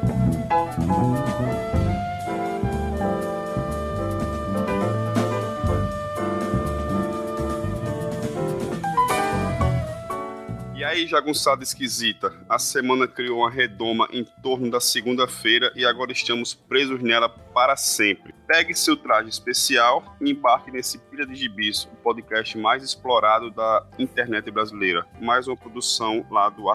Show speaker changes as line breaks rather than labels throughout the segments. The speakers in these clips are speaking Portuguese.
E aí, jagunçada esquisita, a semana criou uma redoma em torno da segunda-feira e agora estamos presos nela para sempre. Pegue seu traje especial e embarque nesse Pilha de Gibis, o podcast mais explorado da internet brasileira. Mais uma produção lá do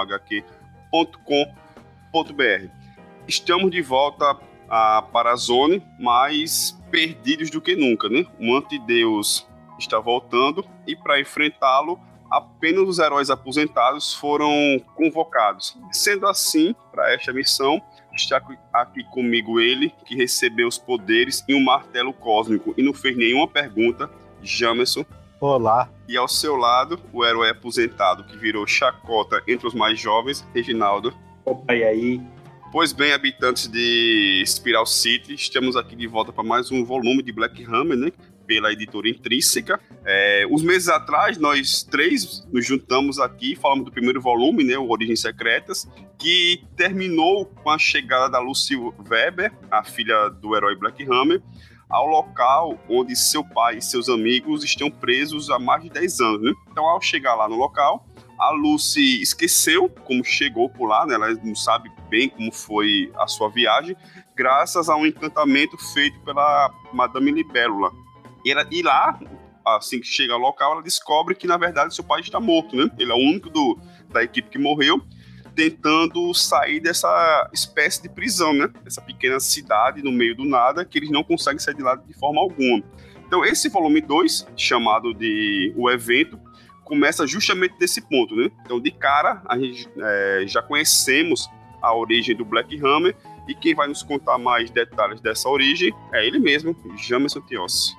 artefinalhq.com.br. Estamos de volta para a Zone, mais perdidos do que nunca, né? O antideus está voltando e para enfrentá-lo, apenas os heróis aposentados foram convocados. Sendo assim, para esta missão, está aqui comigo ele, que recebeu os poderes e um martelo cósmico e não fez nenhuma pergunta, Jamerson.
Olá.
E ao seu lado, o herói aposentado, que virou chacota entre os mais jovens, Reginaldo.
Opa, e aí?
Pois bem, habitantes de Spiral City, estamos aqui de volta para mais um volume de Black Hammer, né? Pela editora Intrínseca. Uns meses atrás, nós três nos juntamos aqui, falamos do primeiro volume, né, o Origens Secretas, que terminou com a chegada da Lucy Weber, a filha do herói Black Hammer, ao local onde seu pai e seus amigos estão presos há mais de 10 anos. Né? Então, ao chegar lá no local, a Lucy esqueceu como chegou por lá, né? Ela não sabe bem como foi a sua viagem, graças a um encantamento feito pela Madame Libélula. E lá, assim que chega ao local, ela descobre que, na verdade, seu pai está morto, né? Ele é o único da equipe que morreu, tentando sair dessa espécie de prisão, né? Essa pequena cidade no meio do nada, que eles não conseguem sair de lá de forma alguma. Então, esse volume 2, chamado de O Evento, começa justamente desse ponto, né? Então, de cara, a gente já conhecemos a origem do Black Hammer, e quem vai nos contar mais detalhes dessa origem é ele mesmo, Jamerson Tiossi.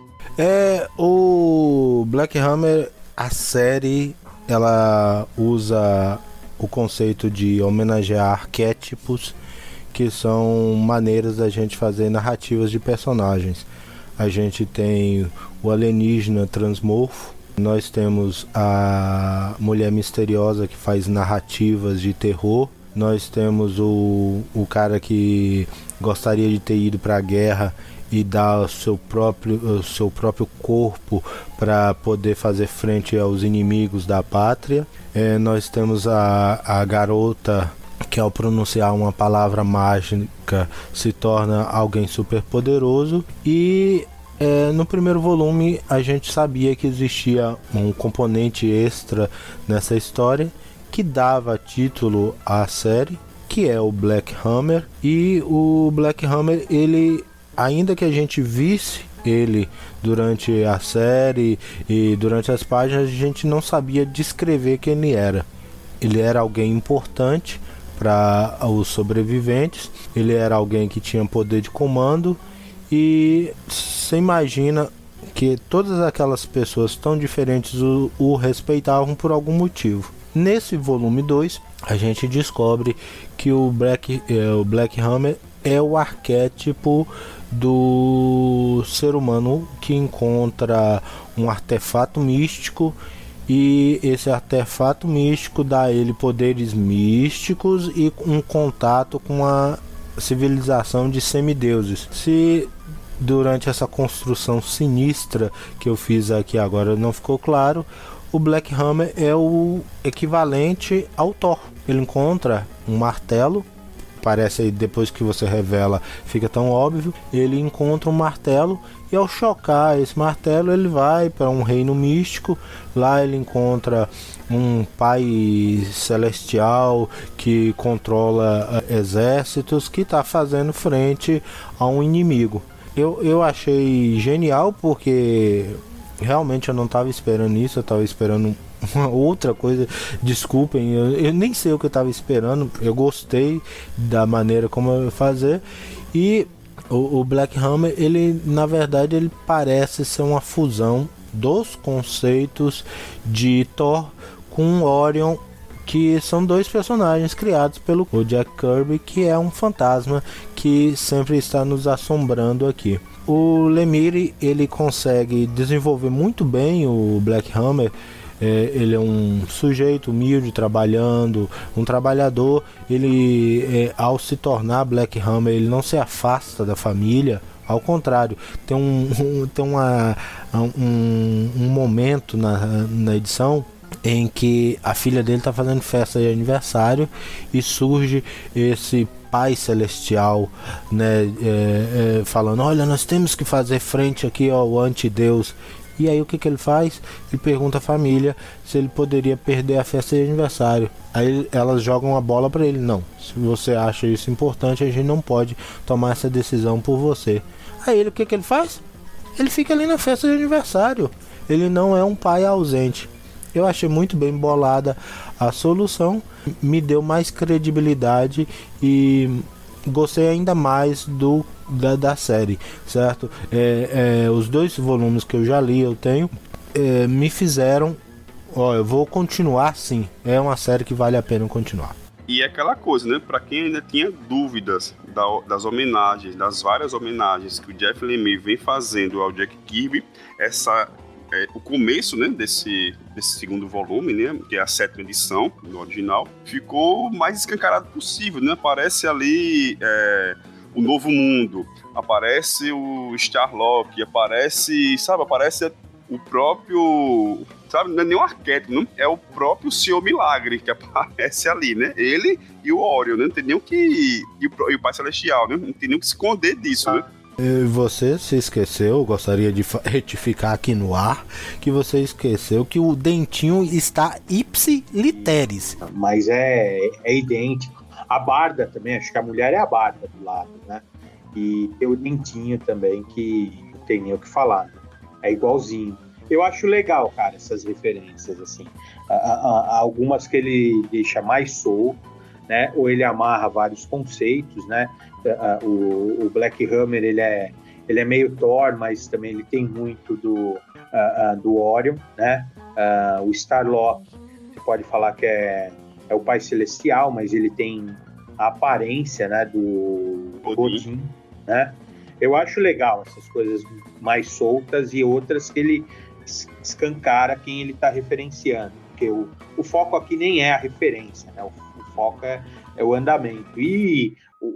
O Black Hammer, a série, ela usa o conceito de homenagear arquétipos, que são maneiras da gente fazer narrativas de personagens. A gente tem o alienígena transmorfo, nós temos a mulher misteriosa que faz narrativas de terror, nós temos o cara que gostaria de ter ido para a guerra e dar o seu próprio corpo para poder fazer frente aos inimigos da pátria. Nós temos a garota que, ao pronunciar uma palavra mágica, se torna alguém super poderoso. E no primeiro volume a gente sabia que existia um componente extra nessa história que dava título à série, que é o Black Hammer. E o Black Hammer, ele, ainda que a gente visse ele durante a série e durante as páginas, a gente não sabia descrever quem ele era. Ele era alguém importante para os sobreviventes, ele era alguém que tinha poder de comando, e você imagina que todas aquelas pessoas tão diferentes o respeitavam por algum motivo. Nesse volume 2, a gente descobre que o Black Hammer é o arquétipo do ser humano que encontra um artefato místico, e esse artefato místico dá a ele poderes místicos e um contato com a civilização de semideuses. Se durante essa construção sinistra que eu fiz aqui agora não ficou claro, o Black Hammer é o equivalente ao Thor. Ele encontra um martelo, parece aí, depois que você revela fica tão óbvio, ele encontra um martelo, e ao chocar esse martelo ele vai para um reino místico. Lá ele encontra um pai celestial que controla exércitos, que está fazendo frente a um inimigo. Eu achei genial, porque realmente eu não estava esperando isso, eu estava esperando uma outra coisa. Desculpem, eu nem sei o que eu estava esperando. Eu gostei da maneira como eu ia fazer. E o Black Hammer, ele na verdade ele parece ser uma fusão dos conceitos de Thor com Orion, que são dois personagens criados pelo Jack Kirby, que é um fantasma que sempre está nos assombrando aqui. O Lemire, ele consegue desenvolver muito bem o Black Hammer ele é um sujeito humilde, trabalhando, um trabalhador. Ele, ao se tornar Black Hammer, ele não se afasta da família. Ao contrário, tem um momento na edição em que a filha dele está fazendo festa de aniversário e surge esse pai celestial, né, falando: olha, nós temos que fazer frente aqui ao antideus. E aí o que ele faz? Ele pergunta à família se ele poderia perder a festa de aniversário. Aí elas jogam a bola para ele: não, se você acha isso importante, a gente não pode tomar essa decisão por você. Aí ele, o que ele faz? Ele fica ali na festa de aniversário. Ele não é um pai ausente. Eu achei muito bem bolada a solução, me deu mais credibilidade e gostei ainda mais da série, certo? Os 2 volumes que eu já li, eu tenho, me fizeram, eu vou continuar sim, é uma série que vale a pena continuar.
E é aquela coisa, né? Pra quem ainda tinha dúvidas das homenagens, das várias homenagens que o Jeff Lemire vem fazendo ao Jack Kirby, o começo, né, desse segundo volume, né, que é a 7ª edição do original, ficou mais escancarado possível, né? Aparece ali o Novo Mundo, aparece o Starlock, aparece o próprio, sabe, não é nem um arquétipo, não, é o próprio Senhor Milagre que aparece ali, né? Ele e o Orion, né? Não tem nem o que... E o Pai Celestial, né? Não tem nem o que se esconder disso, né?
Você se esqueceu, gostaria de retificar aqui no ar, que você esqueceu que o dentinho está ipsiliteris.
Mas é idêntico. A Barda também, acho que a mulher é a Barda do lado, né? E tem o dentinho também, que não tem nem o que falar, né? É igualzinho. Eu acho legal, cara, essas referências, assim. Algumas que ele deixa mais solto, né? Ou ele amarra vários conceitos, né? O Black Hammer, ele é meio Thor, mas também ele tem muito do Orion, né? O Starlock, você pode falar que é o Pai Celestial, mas ele tem a aparência, né, do Odin, né? Eu acho legal essas coisas mais soltas e outras que ele escancara quem ele está referenciando, porque o foco aqui nem é a referência, né? O foco é o andamento. E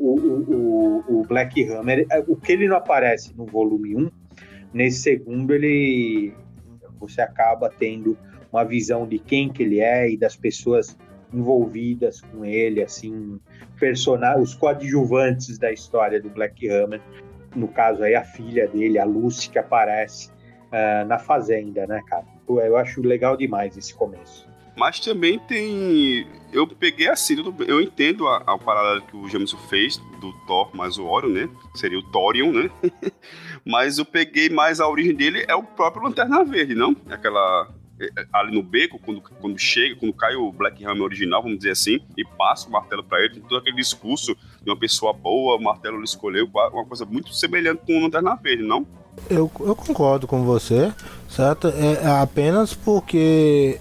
o Black Hammer, o que ele não aparece no volume 1, nesse segundo você acaba tendo uma visão de quem que ele é e das pessoas envolvidas com ele, assim, os coadjuvantes da história do Black Hammer. No caso aí, a filha dele, a Lucy, que aparece na fazenda, né, cara? Eu acho legal demais esse começo.
Mas também tem... Eu peguei assim, eu entendo a paralelo que o Jameson fez do Thor mais o Orion, né? Seria o Thorion, né? Mas eu peguei mais a origem dele, é o próprio Lanterna Verde, não? Aquela... ali no beco, quando cai o Black Hammer original, vamos dizer assim, e passa o martelo pra ele, tem todo aquele discurso de uma pessoa boa, o martelo ele escolheu, uma coisa muito semelhante com o Lanterna Verde, não?
Eu concordo com você, certo? É apenas porque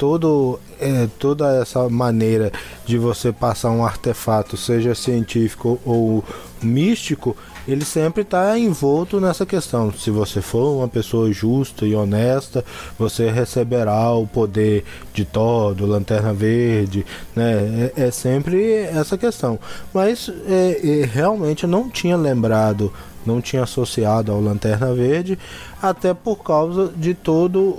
toda essa maneira de você passar um artefato, seja científico ou místico, ele sempre está envolto nessa questão. Se você for uma pessoa justa e honesta, você receberá o poder de Thor, do Lanterna Verde, né? É sempre essa questão. Mas realmente eu não tinha lembrado, não tinha associado ao Lanterna Verde, até por causa de todo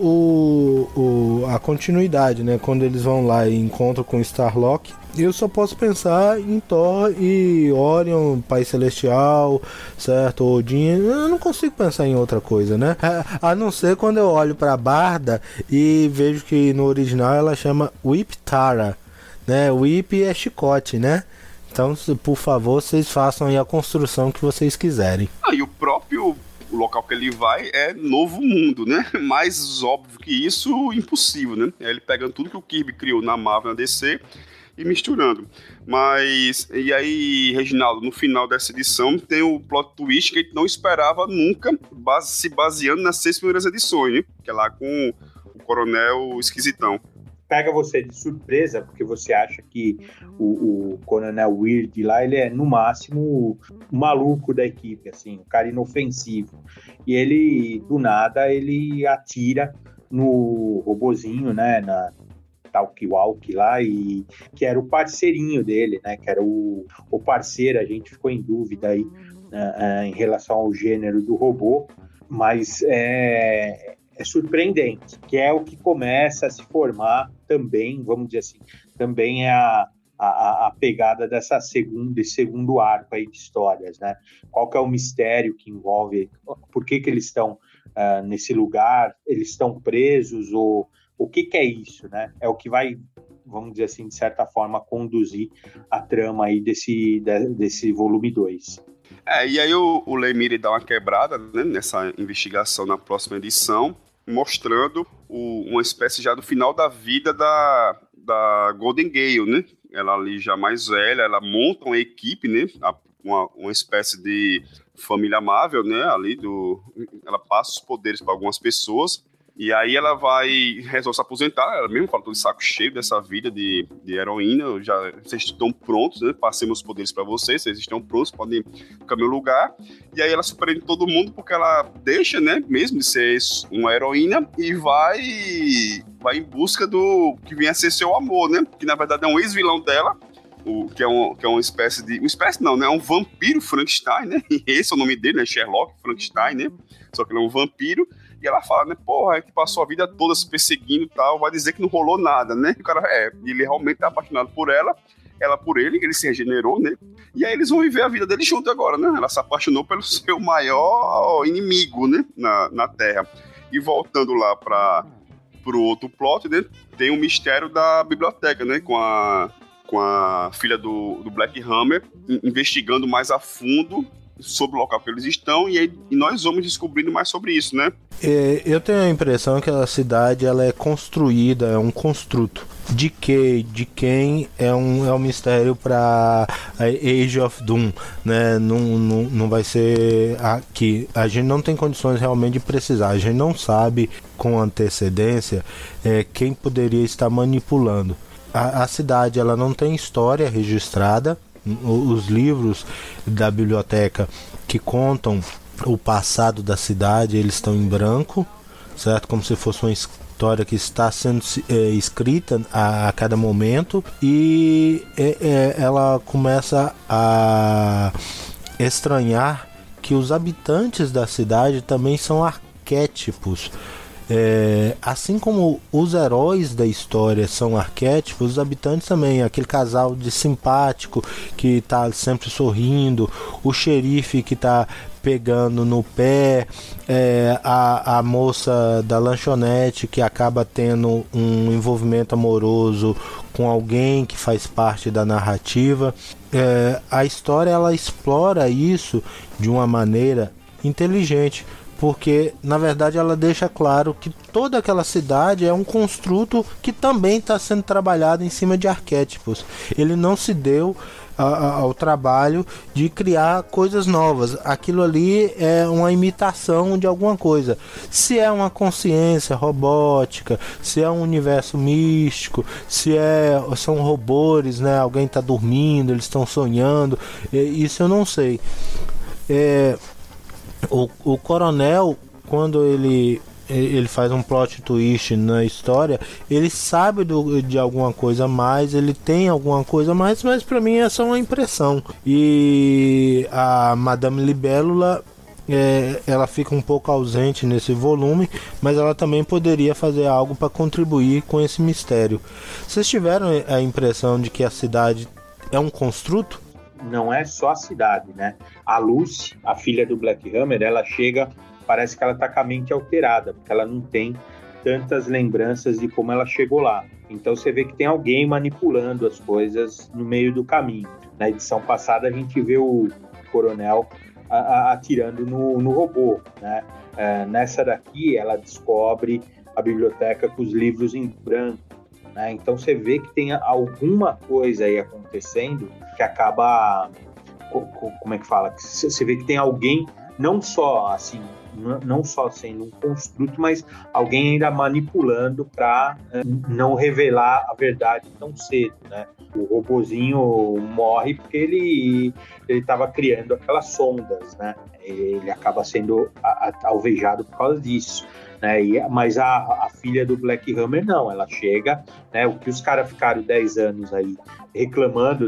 a continuidade, né? Quando eles vão lá e encontram com Starlock, eu só posso pensar em Thor e Orion, Pai Celestial, certo? Odin. Eu não consigo pensar em outra coisa, né? A não ser quando eu olho para Barda e vejo que no original ela chama Whip Tara, né? Whip é chicote, né? Então, por favor, vocês façam aí a construção que vocês quiserem.
E o próprio local que ele vai é Novo Mundo, né? Mais óbvio que isso, impossível, né? Ele pegando tudo que o Kirby criou na Marvel, na DC, e misturando. Mas, e aí, Reginaldo, no final dessa edição tem o plot twist que a gente não esperava nunca, se baseando nas 6 primeiras edições, né? Que é lá com o Coronel Esquisitão.
Pega você de surpresa, porque você acha que o Coronel Weird lá, ele é, no máximo, o maluco da equipe, assim, um cara inofensivo. E ele, do nada, ele atira no robozinho, né, na Talkie-Walkie lá, e que era o parceirinho dele, né, que era o parceiro. A gente ficou em dúvida aí em relação ao gênero do robô, mas é surpreendente, que é o que começa a se formar também, vamos dizer assim, também é a pegada desse segundo arco aí de histórias, né? Qual que é o mistério que envolve, por que eles estão nesse lugar, eles estão presos, ou o que é isso, né? É o que vai, vamos dizer assim, de certa forma, conduzir a trama aí desse volume 2.
E aí o Lemire dá uma quebrada, né, nessa investigação na próxima edição, mostrando uma espécie já do final da vida da Golden Gale, né? Ela ali já mais velha, ela monta uma equipe, né? Uma espécie de família amável, né? Ela passa os poderes para algumas pessoas. E aí ela resolve se aposentar. Ela mesmo fala, tô de saco cheio dessa vida de heroína. Vocês estão prontos, né? Passei meus poderes para vocês estão prontos, podem ficar no meu lugar. E aí ela surpreende todo mundo porque ela deixa, né? Mesmo de ser uma heroína, e vai em busca do que vinha a ser seu amor, né? Que na verdade é um ex-vilão dela. Que é uma espécie de... Uma espécie não, né? É um vampiro Frankenstein, né? E esse é o nome dele, né? Sherlock Frankenstein, né? Só que ele é um vampiro. E ela fala, né? Porra, é que passou a vida toda se perseguindo e tal. Vai dizer que não rolou nada, né? E o cara, ele realmente tá apaixonado por ela por ele se regenerou, né? E aí eles vão viver a vida dele junto agora, né? Ela se apaixonou pelo seu maior inimigo, né? Na Terra. E voltando lá pro outro plot, né? Tem o mistério da biblioteca, né? Com a filha do Black Hammer, investigando mais a fundo sobre o local que eles estão, e nós vamos descobrindo mais sobre isso, né?
Eu tenho a impressão que a cidade ela é construída, é um construto. De quem é um mistério para Age of Doom, né? Não vai ser aqui. A gente não tem condições realmente de precisar. A gente não sabe com antecedência quem poderia estar manipulando. A cidade ela não tem história registrada. Os livros da biblioteca que contam o passado da cidade, eles estão em branco, certo? Como se fosse uma história que está sendo escrita a cada momento, e ela começa a estranhar que os habitantes da cidade também são arquétipos. Assim como os heróis da história são arquétipos, os habitantes também. Aquele casal de simpático que está sempre sorrindo, o xerife que está pegando no pé, a moça da lanchonete que acaba tendo um envolvimento amoroso com alguém que faz parte da narrativa. A história ela explora isso de uma maneira inteligente, porque na verdade ela deixa claro que toda aquela cidade é um construto que também está sendo trabalhado em cima de arquétipos. Ele não se deu ao trabalho de criar coisas novas. Aquilo ali é uma imitação de alguma coisa. Se é uma consciência robótica, se é um universo místico, são robôs, né? Alguém está dormindo, eles estão sonhando, isso eu não sei. O coronel, quando ele faz um plot twist na história, ele sabe de alguma coisa a mais, ele tem alguma coisa a mais, mas pra mim é só uma impressão. E a Madame Libélula, ela fica um pouco ausente nesse volume, mas ela também poderia fazer algo para contribuir com esse mistério. Vocês tiveram a impressão de que a cidade é um construto?
Não é só a cidade, né? A Lucy, a filha do Black Hammer, ela chega, parece que ela tá com a mente alterada, porque ela não tem tantas lembranças de como ela chegou lá. Então você vê que tem alguém manipulando as coisas no meio do caminho. Na edição passada a gente vê o coronel atirando no robô, né? Nessa daqui ela descobre a biblioteca com os livros em branco, né? Então você vê que tem alguma coisa aí acontecendo que acaba, como é que fala? Você vê que tem alguém não só assim, não só sendo um construto, mas alguém ainda manipulando para não revelar a verdade tão cedo, né? O robozinho morre porque ele estava criando aquelas sondas, né? Ele acaba sendo alvejado por causa disso, né? Mas a filha do Black Hammer não, ela chega, né? O que os caras ficaram 10 anos aí reclamando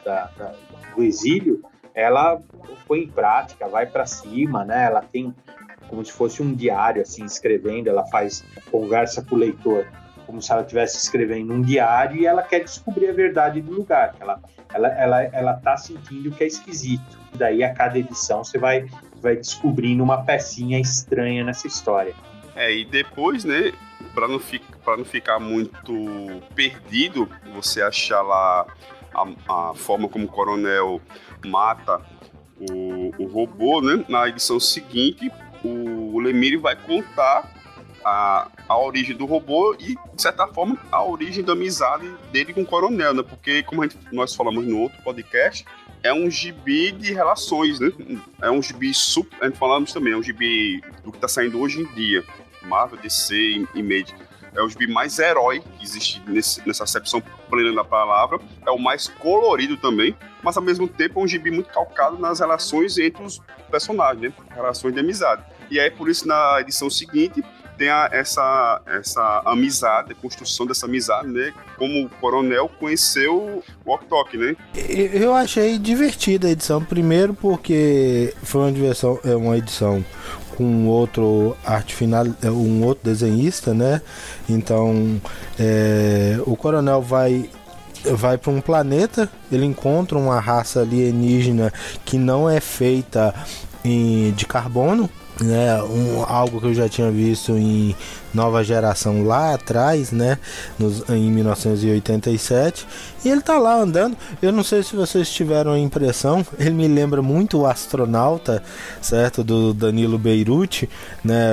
do exílio, ela põe em prática, vai para cima, né? Ela tem como se fosse um diário, assim, escrevendo, ela conversa com o leitor, como se ela estivesse escrevendo um diário, e ela quer descobrir a verdade do lugar, ela tá sentindo que é esquisito. Daí, a cada edição, você vai descobrindo uma pecinha estranha nessa história.
E depois, né, para não ficar muito perdido, você achar lá a forma como o Coronel mata o robô, né, na edição seguinte, o Lemire vai contar a origem do robô e, de certa forma, a origem da amizade dele com o Coronel, né? Porque, como nós falamos no outro podcast, é um gibi de relações, né? É um gibi a gente falamos também, é um gibi do que está saindo hoje em dia, Marvel, DC e Image. É o gibi mais herói que existe nessa acepção plena da palavra. É o mais colorido também, mas ao mesmo tempo é um gibi muito calcado nas relações entre os personagens, né? Relações de amizade. E aí, por isso, na edição seguinte, tem essa amizade, a construção dessa amizade, né? Como o Coronel conheceu o Ok-Tok, né?
Eu achei divertida a edição, primeiro porque foi uma edição com outro arte final, um outro desenhista, né? Então, o Coronel vai para um planeta, ele encontra uma raça alienígena que não é feita de carbono, né? Algo que eu já tinha visto em Nova Geração lá atrás, né? Em 1987, e ele tá lá andando. Eu não sei se vocês tiveram a impressão, ele me lembra muito o Astronauta, certo? Do Danilo Beirute, né?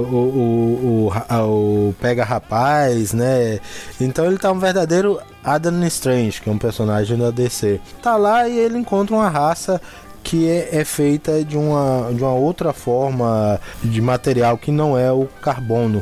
O Pega Rapaz, né? Então ele tá um verdadeiro Adam Strange, que é um personagem da DC. Tá lá e ele encontra uma raça que é feita de uma outra forma de material que não é o carbono.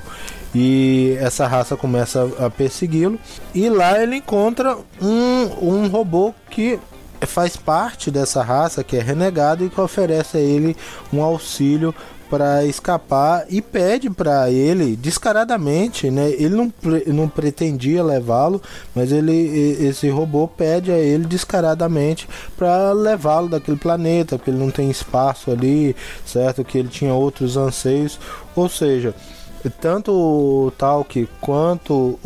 E essa raça começa a persegui-lo. E lá ele encontra um robô que faz parte dessa raça, que é renegado e que oferece a ele um auxílio para escapar e pede para ele descaradamente, né? Ele não pretendia levá-lo, mas esse robô pede a ele descaradamente para levá-lo daquele planeta, porque ele não tem espaço ali, certo? Que ele tinha outros anseios, ou seja, tanto o Talk quanto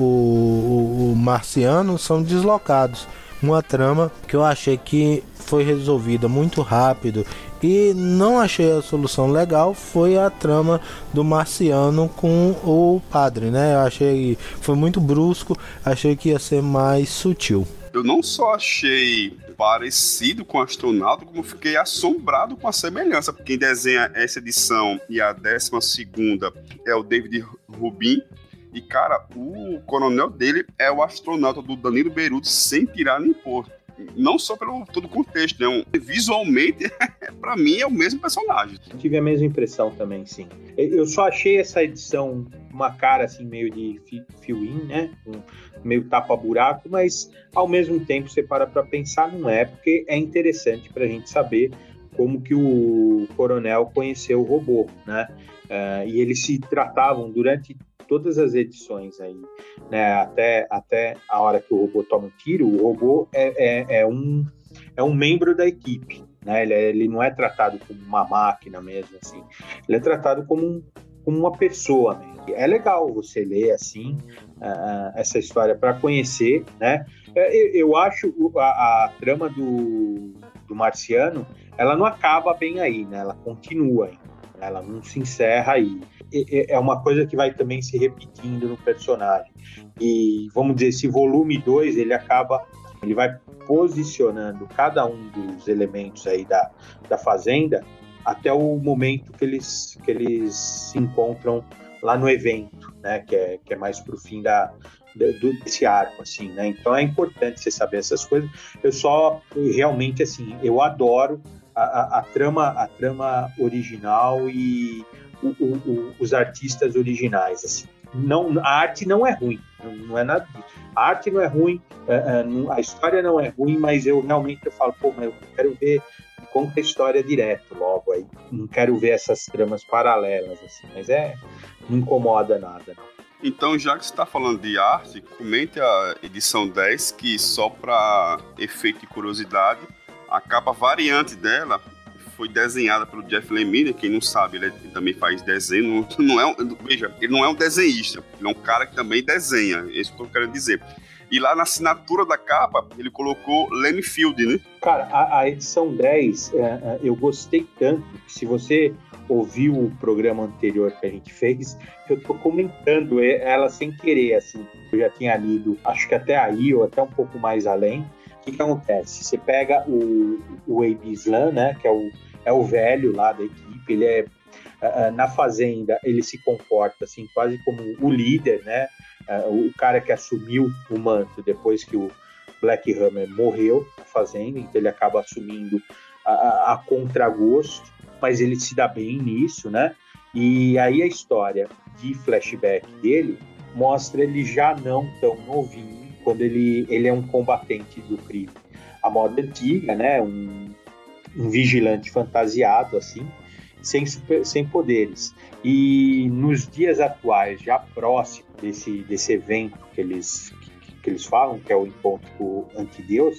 o Marciano são deslocados. Uma trama que eu achei que foi resolvida muito rápido e não achei a solução legal foi a trama do Marciano com o padre, né? Eu achei foi muito brusco, achei que ia ser mais sutil.
Eu não só achei parecido com o Astronauta, como fiquei assombrado com a semelhança, porque quem desenha essa edição e a 12ª é o David Rubin. E, cara, o coronel dele é o Astronauta do Danilo Beirute sem tirar nem pôr. Não só pelo todo o contexto, né? Visualmente, pra mim, é o mesmo personagem.
Tive a mesma impressão também, sim. Eu só achei essa edição uma cara, assim, meio de fill-in, né? Meio tapa-buraco, mas, ao mesmo tempo, você para pra pensar, não é, porque é interessante pra gente saber como que o coronel conheceu o robô, né? E eles se tratavam durante todas as edições aí, né, até a hora que o robô toma um tiro, o robô é um membro da equipe, né, ele não é tratado como uma máquina mesmo, assim, ele é tratado como uma pessoa mesmo. É legal você ler, assim, essa história para conhecer, né, eu acho a trama do Marciano, ela não acaba bem aí, né, ela continua aí, ela não se encerra aí. É uma coisa que vai também se repetindo no personagem. E, vamos dizer, esse volume 2, ele vai posicionando cada um dos elementos aí da fazenda até o momento que eles se encontram lá no evento, né? Que é mais pro fim desse arco, assim, né? Então é importante você saber essas coisas. Eu só, realmente, assim, eu adoro a trama original e os artistas originais, assim. Não, a arte não é ruim, não é nada disso. A arte não é ruim, a história não é ruim, mas eu realmente falo, mas eu quero ver, conta a história direto logo aí. Não quero ver essas tramas paralelas, assim, mas não incomoda nada, não.
Então, já que você está falando de arte, comente a edição 10, que só para efeito de curiosidade, a capa variante dela foi desenhada pelo Jeff Lemire. Quem não sabe, ele também faz desenho. Veja, ele não é um desenhista, ele é um cara que também desenha, é isso que eu quero dizer. E lá na assinatura da capa, ele colocou Lemmy Field, né?
Cara, a edição 10, eu gostei tanto, que se você ouviu o programa anterior que a gente fez, eu tô comentando ela sem querer, assim. Eu já tinha lido, acho que até aí, ou até um pouco mais além. O que acontece? Você pega o Abe Islam, né, que é o velho lá da equipe, ele na fazenda, ele se comporta assim, quase como o líder, né, o cara que assumiu o manto depois que o Black Hammer morreu na fazenda, então ele acaba assumindo a contragosto, mas ele se dá bem nisso, né, e aí a história de flashback dele mostra ele já não tão novinho, quando ele é um combatente do crime à moda antiga, né, um vigilante fantasiado, assim, sem poderes. E nos dias atuais, já próximo desse evento que eles falam, que é o encontro antideus,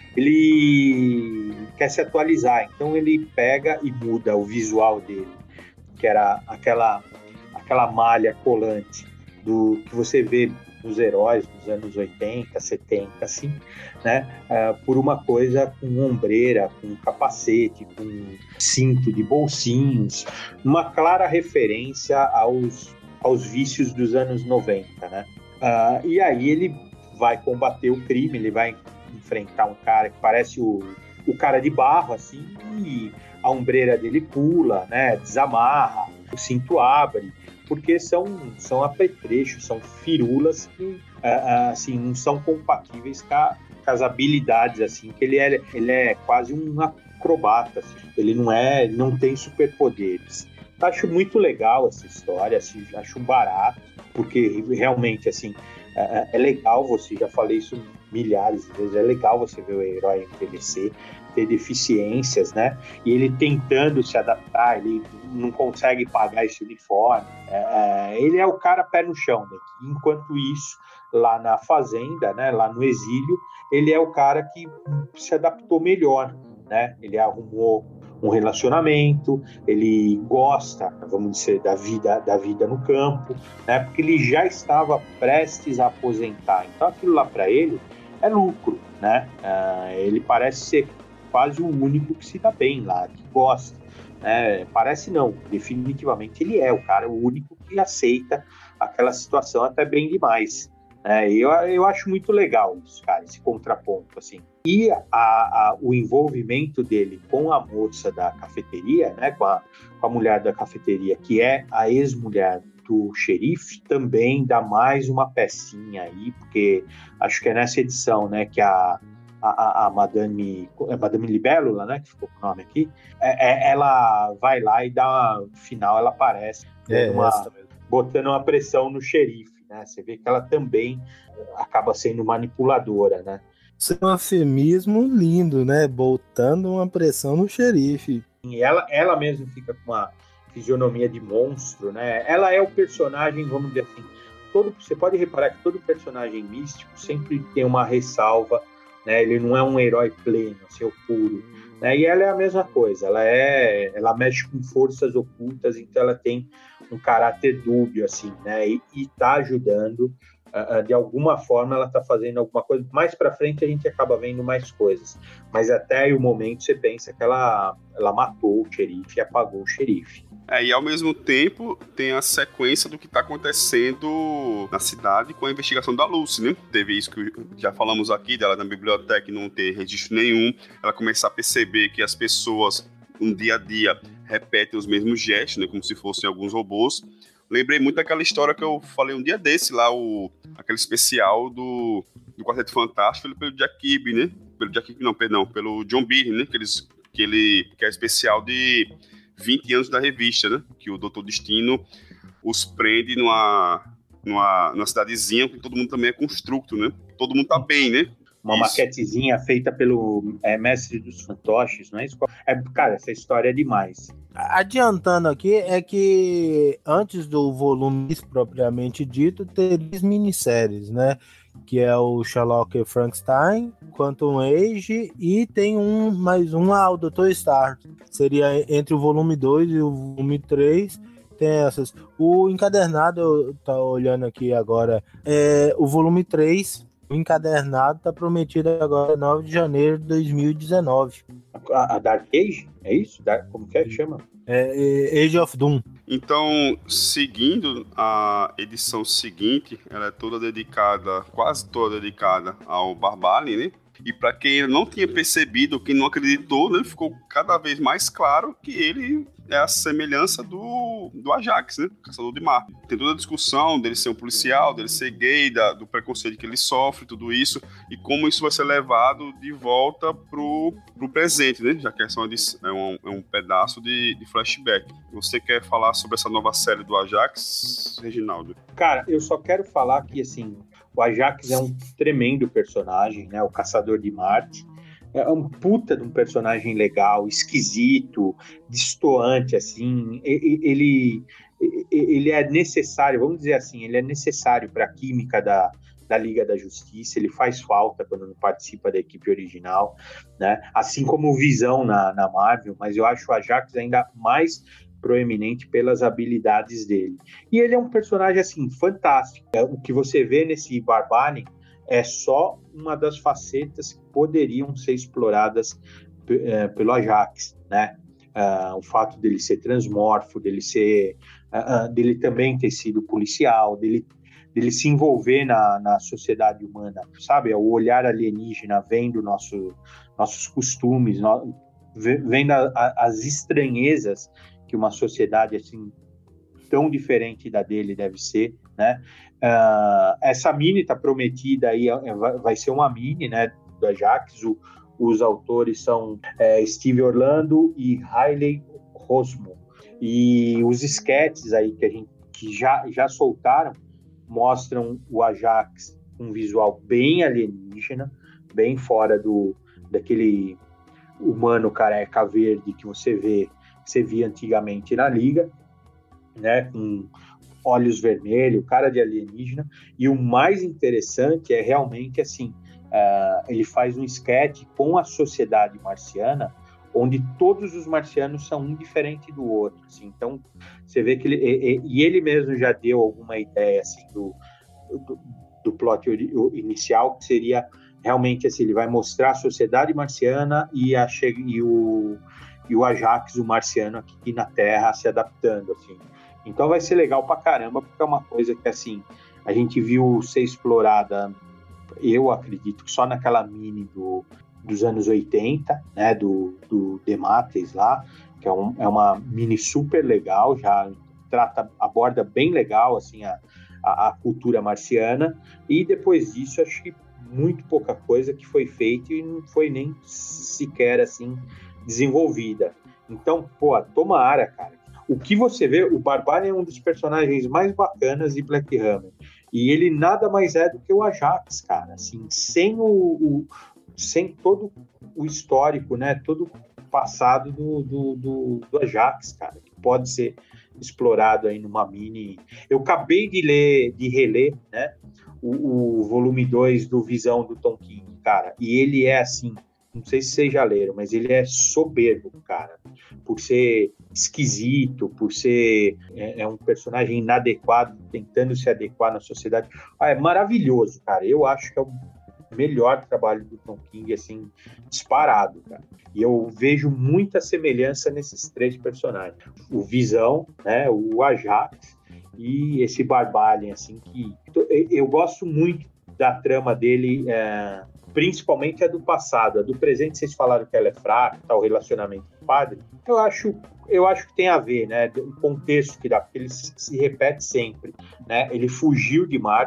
ele quer se atualizar. Então ele pega e muda o visual dele, que era aquela malha colante do que você vê nos heróis dos anos 80, 70, assim, né? Por uma coisa com ombreira, com capacete, com cinto de bolsinhos, uma clara referência aos vícios dos anos 90, né? E aí ele vai combater o crime, ele vai enfrentar um cara que parece o cara de barro, assim, e a ombreira dele pula, né? Desamarra, o cinto abre, porque são apetrechos, são firulas que assim, não são compatíveis com as habilidades, assim, que ele é quase um acrobata, assim. Ele não tem superpoderes. Acho muito legal essa história, assim, acho barato, porque realmente, assim, é legal, já falei isso milhares de vezes, é legal você ver o herói envelhecer, ter deficiências, né? E ele tentando se adaptar, ele não consegue pagar esse uniforme. Ele é o cara pé no chão, né? Enquanto isso, lá na fazenda, né? Lá no exílio, ele é o cara que se adaptou melhor, né? Ele arrumou um relacionamento, ele gosta, vamos dizer, da vida no campo, né? Porque ele já estava prestes a aposentar. Então aquilo lá para ele é lucro, né? Ele parece ser quase o único que se dá bem lá, que gosta. Parece não, definitivamente ele é o cara, o único que aceita aquela situação até bem demais. Eu acho muito legal isso, cara, esse contraponto, assim. E o envolvimento dele com a moça da cafeteria, né, com a mulher da cafeteria, que é a ex-mulher do xerife, também dá mais uma pecinha aí, porque acho que é nessa edição, né, que a Madame Libélula, né, que ficou com o nome aqui, ela vai lá e no final ela aparece botando uma pressão no xerife, né? Você vê que ela também acaba sendo manipuladora, né?
Isso é um eufemismo lindo, né? Botando uma pressão no xerife.
E ela mesma fica com uma fisionomia de monstro, né? Ela é o personagem, vamos dizer assim, você pode reparar que todo personagem místico sempre tem uma ressalva, né? Ele não é um herói pleno, assim, puro, né? E ela é a mesma coisa, ela mexe com forças ocultas, então ela tem um caráter dúbio, assim, né? E tá ajudando, de alguma forma ela tá fazendo alguma coisa. Mais para frente a gente acaba vendo mais coisas, mas até aí o momento você pensa que ela matou o xerife e apagou o xerife.
E ao mesmo tempo tem a sequência do que está acontecendo na cidade com a investigação da Lucy, né? Teve isso que já falamos aqui, dela na biblioteca não ter registro nenhum, ela começar a perceber que as pessoas no dia a dia repetem os mesmos gestos, né? Como se fossem alguns robôs. Lembrei muito daquela história que eu falei um dia desse lá, aquele especial do Quarteto Fantástico pelo Jack Kirby, né? Pelo John Byrne, né? que é especial de 20 anos da revista, né? Que o Doutor Destino os prende numa cidadezinha, que todo mundo também é construto, né? Todo mundo tá bem, né?
Uma maquetezinha feita pelo Mestre dos Fantoches, não é isso? Cara, essa história é demais.
Adiantando aqui, é que antes do volume propriamente dito, teria minisséries, né? Que é o Sherlock Frankenstein, Quantum Age, e tem mais um lá, o Dr. Star. Seria entre o volume 2 e o volume 3, tem essas. O encadernado, eu tô olhando aqui agora, o volume 3, o encadernado tá prometido agora 9 de janeiro de 2019.
A Dark Age? É isso? Como que é que chama?
Age of Doom.
Então, seguindo a edição seguinte, ela é quase toda dedicada ao Barbali, né? E para quem não tinha percebido, quem não acreditou, né, ficou cada vez mais claro que ele é a semelhança do Ajax, né? Caçador de Marte. Tem toda a discussão dele ser um policial, dele ser gay, do preconceito que ele sofre, tudo isso, e como isso vai ser levado de volta pro presente, né? Já que essa é um pedaço de flashback. Você quer falar sobre essa nova série do Ajax, Reginaldo?
Cara, eu só quero falar que, assim, o Ajax é um tremendo personagem, né? O Caçador de Marte. É um puta de um personagem legal, esquisito, destoante, assim. Ele é necessário, vamos dizer assim, ele é necessário para a química da Liga da Justiça. Ele faz falta quando não participa da equipe original, né? Assim como o Visão na Marvel, mas eu acho o Ajax ainda mais proeminente pelas habilidades dele. E ele é um personagem, assim, fantástico. O que você vê nesse Barbali é só uma das facetas que poderiam ser exploradas pelo Ajax, né? O fato dele ser transmorfo, dele também ter sido policial, dele se envolver na sociedade humana, sabe? O olhar alienígena, vendo nossos costumes, vendo as estranhezas que uma sociedade assim tão diferente da dele deve ser, né? Essa mini está prometida aí, vai ser uma mini, né, do Ajax. Os autores são Steve Orlando e Riley Rossmo, e os esquetes aí que já soltaram mostram o Ajax com um visual bem alienígena, bem fora daquele humano careca verde que você via antigamente na Liga, né, com olhos vermelhos, cara de alienígena. E o mais interessante é realmente assim, ele faz um sketch com a sociedade marciana, onde todos os marcianos são um diferente do outro, assim. Então você vê que ele mesmo já deu alguma ideia assim do plot inicial, que seria realmente assim, ele vai mostrar a sociedade marciana e o Ajax, o marciano aqui na Terra, se adaptando, assim. Então vai ser legal pra caramba, porque é uma coisa que, assim, a gente viu ser explorada, eu acredito que só naquela mini dos anos 80, né, do Demates lá, que é uma mini super legal, já aborda bem legal, assim, a cultura marciana, e depois disso, acho que muito pouca coisa que foi feita e não foi nem sequer, assim, desenvolvida. Então, tomara, cara. O que você vê, o Barbari é um dos personagens mais bacanas de Black Hammer. E ele nada mais é do que o Ajax, cara. Assim, sem todo o histórico, né? Todo o passado do Ajax, cara. Que pode ser explorado aí numa mini. Eu acabei de reler, né? O volume 2 do Visão do Tom King, cara. E ele é assim, não sei se vocês já leram, mas ele é soberbo, cara, por ser esquisito, por ser um personagem inadequado, tentando se adequar na sociedade. É maravilhoso, cara. Eu acho que é o melhor trabalho do Tom King, assim, disparado, cara. E eu vejo muita semelhança nesses três personagens. O Visão, né, o Ajax e esse Barbalian, assim, que eu gosto muito da trama dele, principalmente a do passado. A do presente, vocês falaram que ela é fraca, tá, o relacionamento com o padre. Eu acho que tem a ver, né? O contexto que dá, porque ele se repete sempre, né? Ele fugiu de Marte,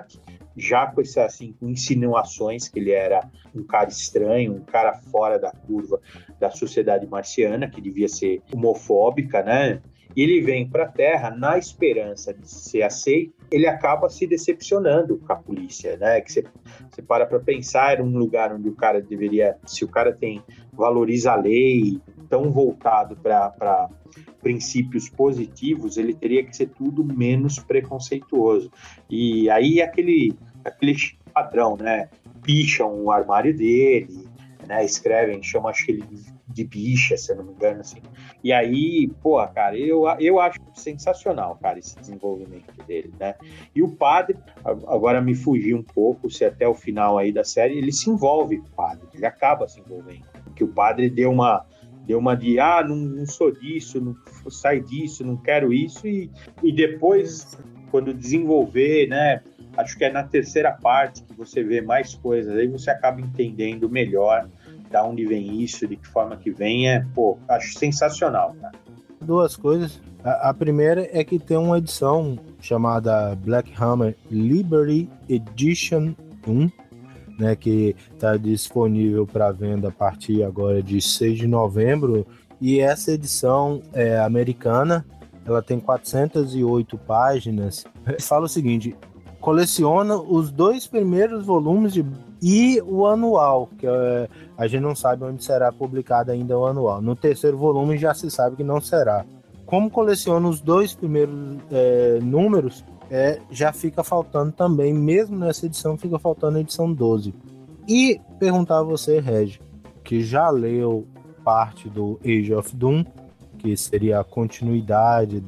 já com essa, assim, com insinuações que ele era um cara estranho, um cara fora da curva da sociedade marciana, que devia ser homofóbica, né? E ele vem para a Terra na esperança de ser aceito, ele acaba se decepcionando com a polícia, né? Que você para pensar, era um lugar onde o cara deveria, se o cara valoriza a lei, tão voltado para princípios positivos, ele teria que ser tudo menos preconceituoso. E aí aquele padrão, né? Picham o armário dele, né? Escrevem, chamam, acho que ele de bicha, se eu não me engano, assim. E aí, pô, cara, eu acho sensacional, cara, esse desenvolvimento dele, né? E o padre, agora me fugi um pouco, se até o final aí da série, ele se envolve com o padre, ele acaba se envolvendo. Porque o padre deu uma de, não sou disso, não sai disso, não quero isso, e depois, quando desenvolver, né, acho que é na terceira parte que você vê mais coisas, aí você acaba entendendo melhor da onde vem isso, de que forma que vem, acho sensacional, cara.
Duas coisas. A primeira é que tem uma edição chamada Black Hammer Liberty Edition 1, né, que está disponível para venda a partir agora de 6 de novembro, e essa edição é americana, ela tem 408 páginas. Fala o seguinte: coleciona os 2 primeiros volumes e o anual, que a gente não sabe onde será publicado ainda o anual. No terceiro volume já se sabe que não será. Como coleciona os 2 primeiros números, já fica faltando também, mesmo nessa edição, fica faltando a edição 12. E perguntar a você, Regi, que já leu parte do Age of Doom, que seria a continuidade,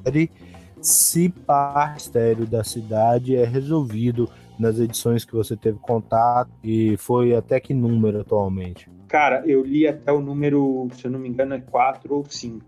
se parte mistério da cidade é resolvido nas edições que você teve contato, e foi até que número atualmente?
Cara, eu li até o número, se eu não me engano, é 4 ou 5.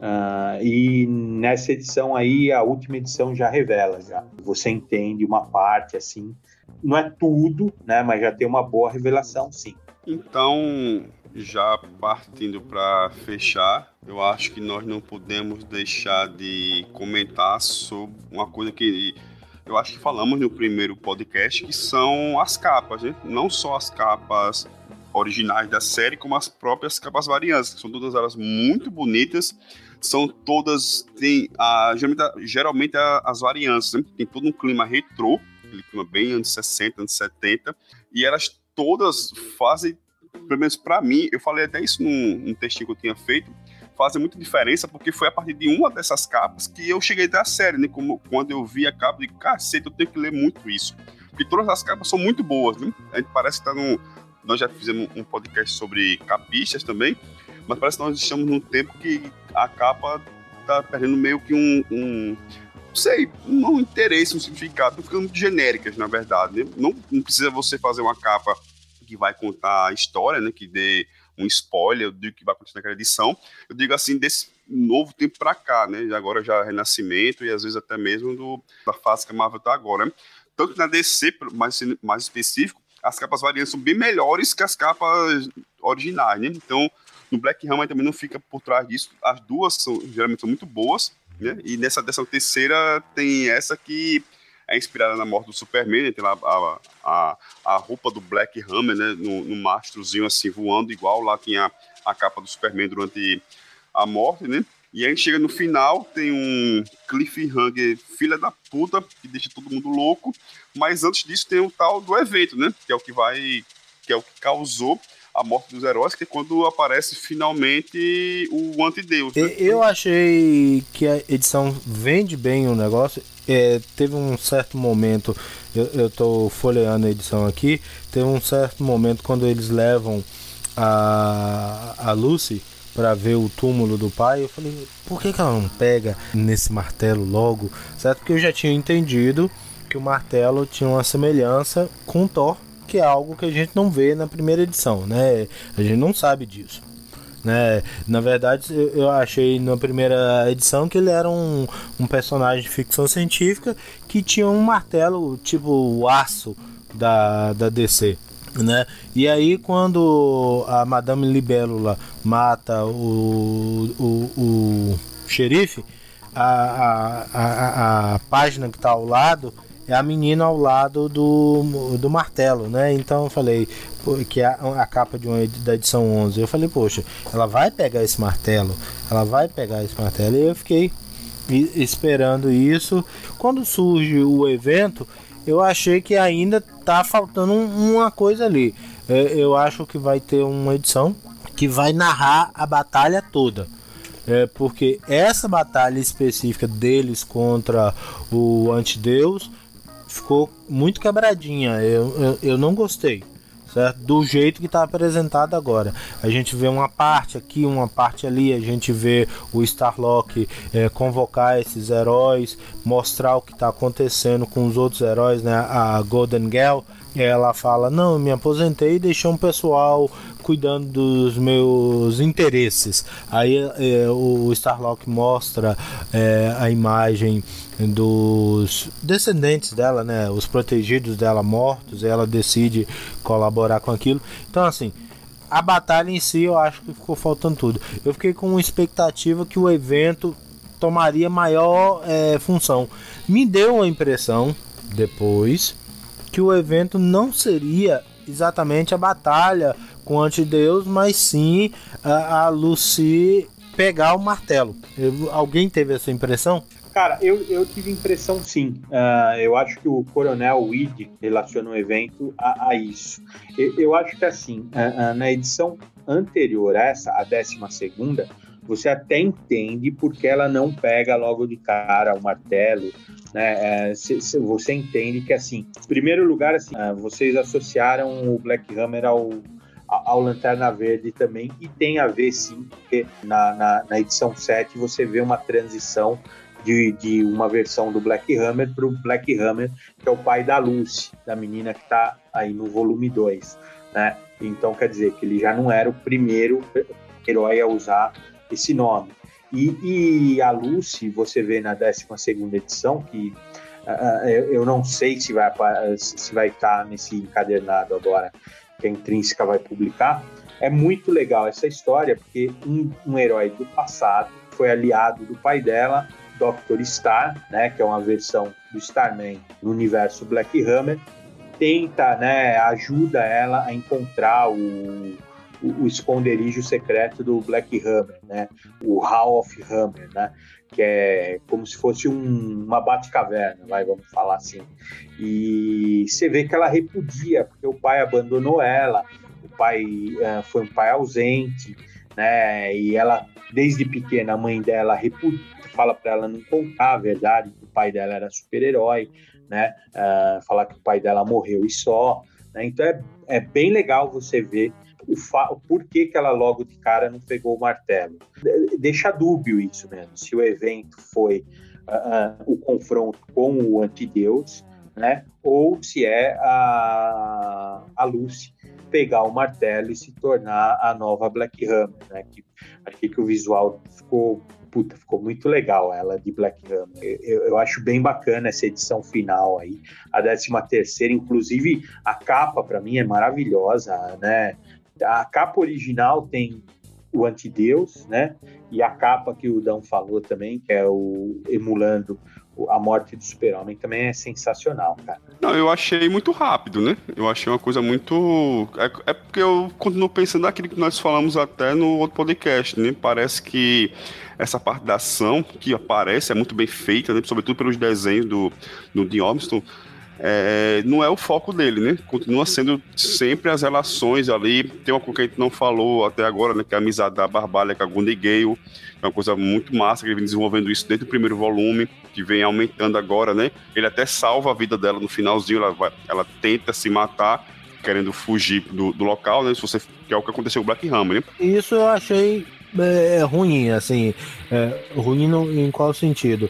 E nessa edição aí, a última edição já revela, já. Você entende uma parte, assim, não é tudo, né, mas já tem uma boa revelação, sim.
Então, já partindo para fechar, eu acho que nós não podemos deixar de comentar sobre uma coisa que eu acho que falamos no primeiro podcast, que são as capas, né? Não só as capas originais da série, como as próprias capas variantes, que são todas elas muito bonitas, são todas, geralmente as variantes, né? Tem todo um clima retrô, aquele clima bem anos 60, anos 70, e elas todas fazem, pelo menos para mim, eu falei até isso num textinho que eu tinha feito, fazem muita diferença, porque foi a partir de uma dessas capas que eu cheguei da série, né? Quando eu vi a capa, eu digo, cacete, eu tenho que ler muito isso. Porque todas as capas são muito boas, né? A gente parece que nós já fizemos um podcast sobre capistas também, mas parece que nós estamos num tempo que a capa tá perdendo meio que um interesse, um significado, ficando muito genéricas, na verdade, né? Não precisa você fazer uma capa que vai contar a história, né? Que dê um spoiler do que vai acontecer naquela edição. Eu digo assim, desse novo tempo para cá, né? Agora já é Renascimento e às vezes até mesmo da fase que a Marvel tá agora, né? Tanto que na DC, mais específico, as capas variantes são bem melhores que as capas originais, né? Então, no Black Hammer também não fica por trás disso. As duas geralmente são muito boas, né? E nessa 13ª tem essa que é inspirada na morte do Superman, né? Tem lá a roupa do Black Hammer, né? No mastrozinho assim, voando igual. Lá tinha a capa do Superman durante a morte, né? E aí chega no final, tem um cliffhanger filha da puta, que deixa todo mundo louco. Mas antes disso tem o tal do evento, né? Que é o que causou a morte dos heróis, que é quando aparece finalmente o antideus, né?
Eu achei que a edição vende bem o negócio. Teve um certo momento, eu tô folheando a edição aqui, teve um certo momento quando eles levam a Lucy para ver o túmulo do pai. Eu falei, por que ela não pega nesse martelo logo? Certo? Porque eu já tinha entendido que o martelo tinha uma semelhança com o Thor, que é algo que a gente não vê na primeira edição, né? A gente não sabe disso, né? Na verdade, eu achei na primeira edição que ele era um personagem de ficção científica que tinha um martelo tipo o aço da DC, né? E aí quando a Madame Libélula mata o xerife, a página que está ao lado é a menina ao lado do martelo, né? Então eu falei, que é a capa da edição 11. Eu falei, poxa, ela vai pegar esse martelo, e eu fiquei esperando isso. Quando surge o evento, eu achei que ainda tá faltando uma coisa ali. Eu acho que vai ter uma edição que vai narrar a batalha toda. Porque essa batalha específica deles contra o Antideus ficou muito quebradinha. Eu não gostei, certo? Do jeito que está apresentado agora. A gente vê uma parte aqui, uma parte ali. A gente vê o Starlock convocar esses heróis, mostrar o que está acontecendo com os outros heróis, né? A Golden Girl, ela fala, não, eu me aposentei e deixei um pessoal cuidando dos meus interesses. Aí o Starlock mostra a imagem dos descendentes dela, né, os protegidos dela mortos, e ela decide colaborar com aquilo. Então, assim, a batalha em si eu acho que ficou faltando tudo. Eu fiquei com uma expectativa que o evento tomaria maior função. Me deu a impressão depois que o evento não seria exatamente a batalha com o Antideus, mas sim a Lucy pegar o martelo. Alguém teve essa impressão?
Cara, eu tive impressão sim. Eu acho que o Coronel Weed relaciona o evento a isso. Eu acho que assim, na edição anterior, a 12ª, você até entende porque ela não pega logo de cara o martelo, né? Você entende que, assim, em primeiro lugar, assim, vocês associaram o Black Hammer ao Lanterna Verde também, e tem a ver sim, porque na edição 7 você vê uma transição de uma versão do Black Hammer para o Black Hammer, que é o pai da Lucy, da menina que está aí no volume 2, né? Então quer dizer que ele já não era o primeiro herói a usar esse nome. E a Lucy, você vê na 12ª edição, que eu não sei se vai estar nesse encadernado agora, que a Intrínseca vai publicar. É muito legal essa história, porque um herói do passado foi aliado do pai dela, Dr. Star, né, que é uma versão do Starman no universo Black Hammer, tenta, né, ajuda ela a encontrar o esconderijo secreto do Black Hammer, né, o Hall of Hammer, né, que é como se fosse uma Batcaverna, vamos falar assim. E você vê que ela repudia, porque o pai abandonou ela, o pai foi um pai ausente, né, e ela, desde pequena, a mãe dela fala para ela não contar a verdade, que o pai dela era super-herói, né, falar que o pai dela morreu e só, né, então é bem legal você ver o porquê que ela logo de cara não pegou o martelo. Deixa dúbio isso mesmo, se o evento foi o confronto com o Antideus, né, ou se é a Lucy pegar o martelo e se tornar a nova Black Hammer, né, que achei que o visual ficou muito legal, ela de Black Hammer. Eu acho bem bacana essa edição final aí, a 13ª, inclusive a capa para mim é maravilhosa, né? A capa original tem o Antideus, né? E a capa que o Dão falou também, que é emulando a morte do Super-Homem, também é sensacional, cara.
Não, eu achei muito rápido, né? Eu achei uma coisa muito... É porque eu continuo pensando naquilo que nós falamos até no outro podcast, né? Parece que essa parte da ação que aparece é muito bem feita, né? Sobretudo pelos desenhos do Dean Ormston. Não é o foco dele, né? Continua sendo sempre as relações ali. Tem uma coisa que a gente não falou até agora, né? Que é a amizade da Barbalha com a Gundy Gale. É uma coisa muito massa, que ele vem desenvolvendo isso desde o primeiro volume, que vem aumentando agora, né? Ele até salva a vida dela no finalzinho, ela tenta se matar, querendo fugir do local, né? Que é o que aconteceu com o Black Hammer, né?
Isso eu achei ruim, assim. Ruim em qual sentido?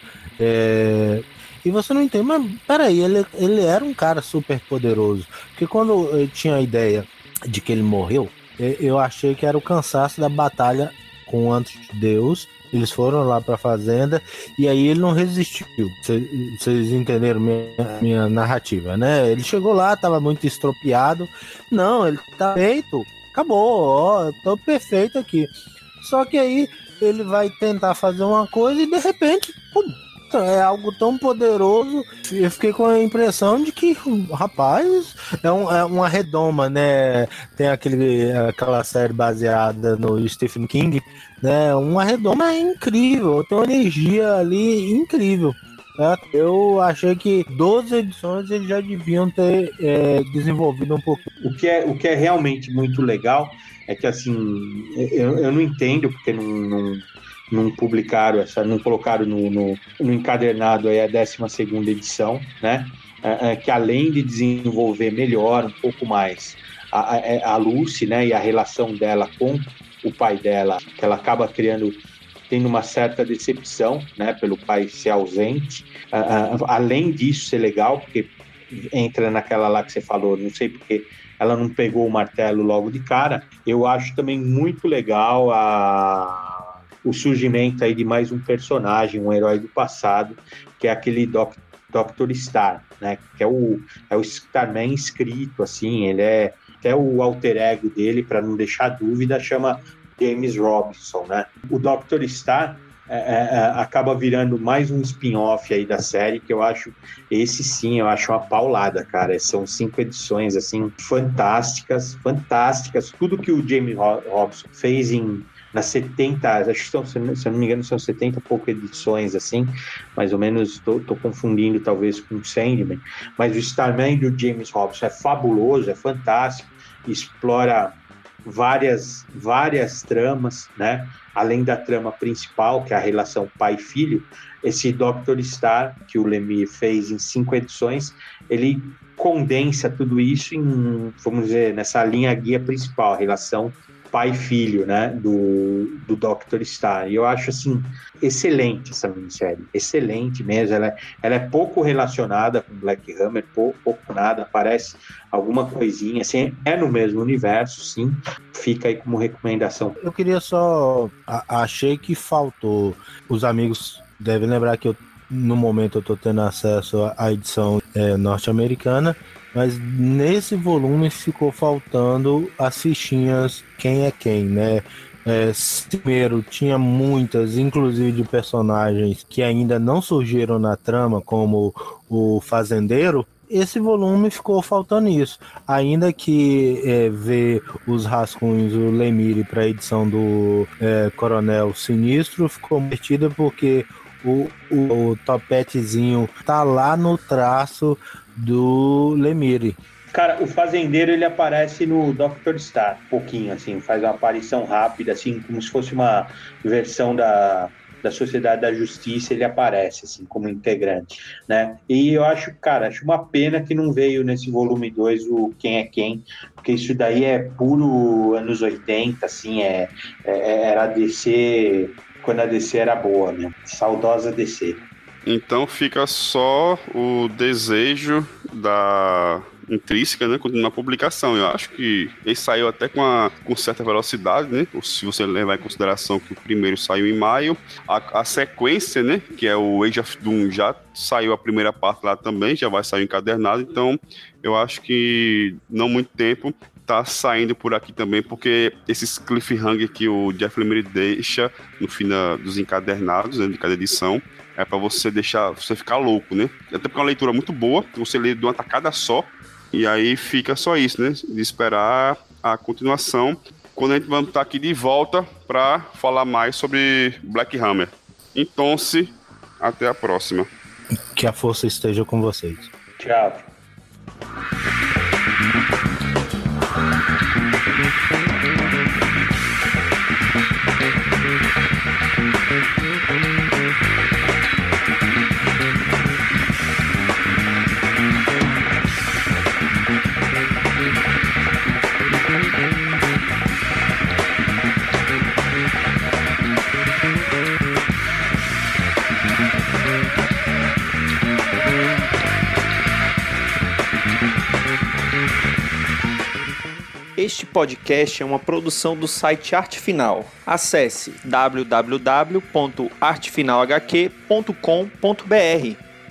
E você não entende, mas peraí, ele era um cara super poderoso. Porque quando eu tinha a ideia de que ele morreu, eu achei que era o cansaço da batalha com o Antideus. Eles foram lá pra fazenda e aí ele não resistiu. Vocês entenderam minha narrativa, né? Ele chegou lá, tava muito estropiado. Não, ele tá feito. Acabou, ó, tô perfeito aqui. Só que aí ele vai tentar fazer uma coisa e de repente, pum, é algo tão poderoso. Eu fiquei com a impressão de que, rapaz, é uma redoma, né? Tem aquela série baseada no Stephen King, né? Uma redoma é incrível, tem uma energia ali incrível. Eu achei que 12 edições eles já deviam ter desenvolvido um pouco.
O que é realmente muito legal é que, assim, eu não entendo porque não publicaram não colocaram no encadernado aí a 12ª edição, né? Que além de desenvolver melhor, um pouco mais a Lucy, né? E a relação dela com o pai dela, que ela acaba tendo uma certa decepção, né, pelo pai ser ausente. Além disso ser legal, porque entra naquela lá que você falou, não sei porque ela não pegou o martelo logo de cara. Eu acho também muito legal o surgimento aí de mais um personagem, um herói do passado, que é aquele Dr. Star, né, que é o Starman escrito, assim, ele é até o alter ego dele, para não deixar dúvida, chama James Robinson, né? O Dr. Star acaba virando mais um spin-off aí da série, que eu acho uma paulada, cara. São 5 edições, assim, fantásticas. Tudo que o James Robinson fez nas 70, acho que se eu não me engano, são 70 e poucas edições, assim, mais ou menos, tô confundindo talvez com o Sandman, mas o Starman do James Robinson é fabuloso, é fantástico, explora várias tramas, né? Além da trama principal, que é a relação pai-filho, esse Dr. Star, que o Lemire fez em 5 edições, ele condensa tudo isso em, vamos dizer, nessa linha guia principal, a relação pai-filho, né, do Dr. Star. E eu acho, assim, excelente essa minissérie, excelente mesmo. Ela é pouco relacionada com Black Hammer, pouco nada, aparece alguma coisinha, assim, é no mesmo universo, sim. Fica aí como recomendação.
Eu queria só... achei que faltou. Os amigos devem lembrar que no momento eu tô tendo acesso à edição norte-americana, mas nesse volume ficou faltando as fichinhas quem é quem, né? Primeiro, tinha muitas, inclusive de personagens que ainda não surgiram na trama, como o Fazendeiro. Esse volume ficou faltando isso. Ainda que ver os rascunhos do Lemire para a edição do Coronel Sinistro ficou metida porque o topetezinho tá lá no traço do Lemire.
Cara, o Fazendeiro, ele aparece no Dr. Star, um pouquinho, assim, faz uma aparição rápida, assim, como se fosse uma versão da Sociedade da Justiça, ele aparece, assim, como integrante, né? E eu acho uma pena que não veio nesse volume 2 o Quem é Quem, porque isso daí é puro anos 80, assim, era a DC, quando a DC era boa, né? Saudosa DC.
Então fica só o desejo da Intrínseca, né, continuar a publicação. Eu acho que ele saiu até com certa velocidade, né? Se você levar em consideração que o primeiro saiu em maio, a sequência, né, que é o Age of Doom, já saiu a primeira parte lá também, já vai sair encadernado. Então eu acho que não muito tempo tá saindo por aqui também, porque esses cliffhanger que o Jeff Lemire deixa no fim dos encadernados, né, de cada edição, é pra você ficar louco, né? Até porque é uma leitura muito boa, você lê de uma tacada só, e aí fica só isso, né? De esperar a continuação, quando a gente vai estar aqui de volta para falar mais sobre Black Hammer. Então, até a próxima.
Que a força esteja com vocês.
Tchau.
Este podcast é uma produção do site Arte Final. Acesse www.artefinalhq.com.br.